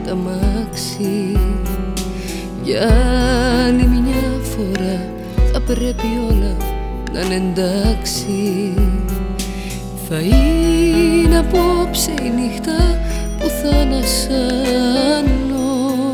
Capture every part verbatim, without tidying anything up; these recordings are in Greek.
τ' αμάξι. Για άλλη μια φορά θα πρέπει όλα να είναι εντάξει. Θα είναι απόψε η νύχτα που θα ανασάνω.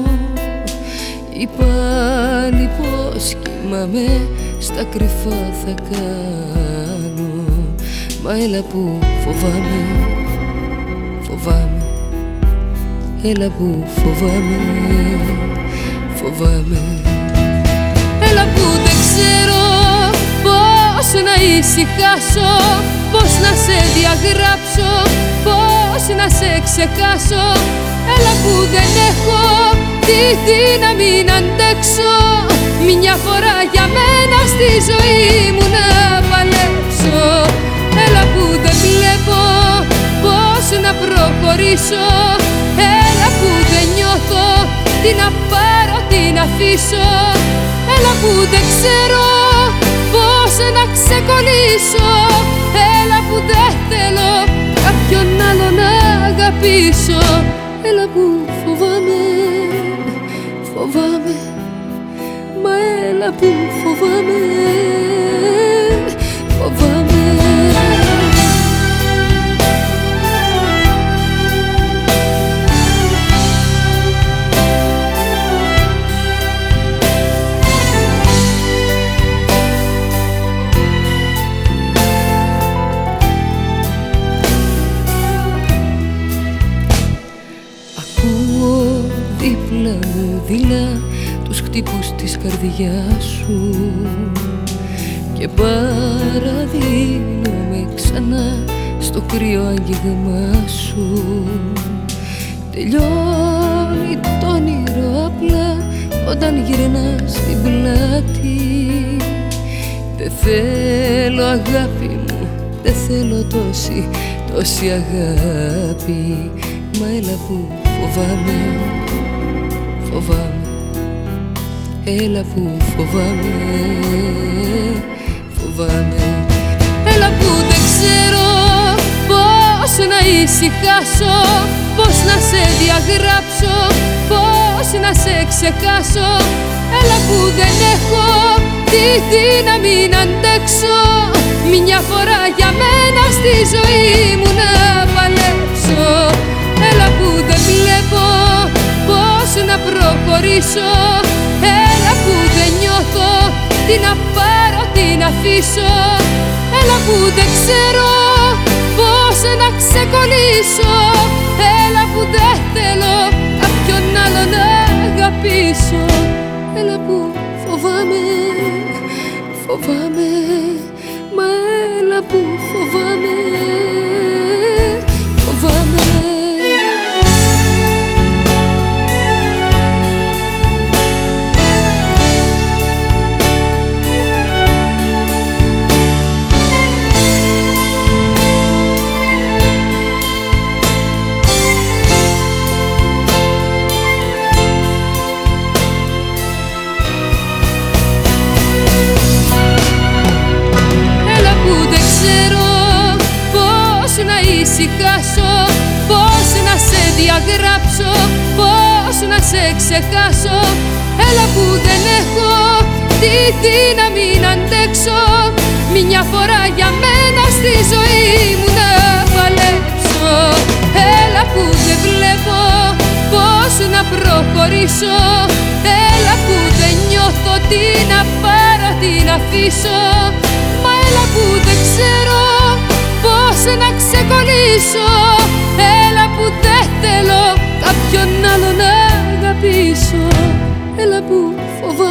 Είπα πάλι πως κοιμάμαι, στα κρυφά θα κάνω. Μα έλα που φοβάμαι, φοβάμαι. Έλα που φοβάμαι, φοβάμαι. Έλα που δεν ξέρω πώς να ησυχάσω, πώς να σε διαγράψω, πώς να σε ξεχάσω. Έλα που δεν έχω τη δύναμη να αντέξω, μια φορά για μένα στη ζωή μου να παλέψω. Έλα που δεν βλέπω πώς να προχωρήσω. Έλα που δεν νιώθω τι να πάρω, τι να αφήσω. Έλα που δεν ξέρω πώς να ξεκολλήσω. Έλα που δεν θέλω κάποιον άλλο να αγαπήσω. Έλα που φοβάμαι, φοβάμαι. Μα έλα που φοβάμαι, φοβάμαι. Ακούω δίπλα μου δειλά τους χτύπους της καρδιάς σου και παραδίνομαι ξανά στο κρύο άγγιγμά σου. Τελειώνει το όνειρο απλά όταν γυρνάς την πλάτη. Δεν θέλω αγάπη μου, δεν θέλω τόση, τόση αγάπη. Μα έλα που φοβάμαι, φοβάμαι. Έλα που φοβάμαι, φοβάμαι. Έλα που δεν ξέρω πώς να ησυχάσω, πώς να σε διαγράψω, πώς να σε ξεχάσω. Έλα που δεν έχω τη δύναμη να αντέξω, μια φορά για μένα στη ζωή μου να παλέψω. Έλα που δεν βλέπω πώς να προχωρήσω. Έλα που δεν νιώθω τι να πάρω, τι να αφήσω. Έλα που δεν ξέρω πώς να ξεκολλήσω. Έλα που δεν θέλω κάποιον άλλο να αγαπήσω. Έλα που φοβάμαι, φοβάμαι. Μα έλα που φοβάμαι, φοβάμαι. Ησυχάσω, πώς να σε διαγράψω, πώς να σε ξεχάσω. Έλα που δεν έχω τη δύναμη να αντέξω, μια φορά για μένα στη ζωή μου να παλέψω. Έλα που δεν βλέπω πώς να προχωρήσω. Έλα που δεν νιώθω τι να πάρω, τι να αφήσω. Μα έλα που δεν ξέρω πώς να ξεκολλήσω. Έλα που δεν θέλω κάποιον άλλο να αγαπήσω. Έλα που φοβάμαι.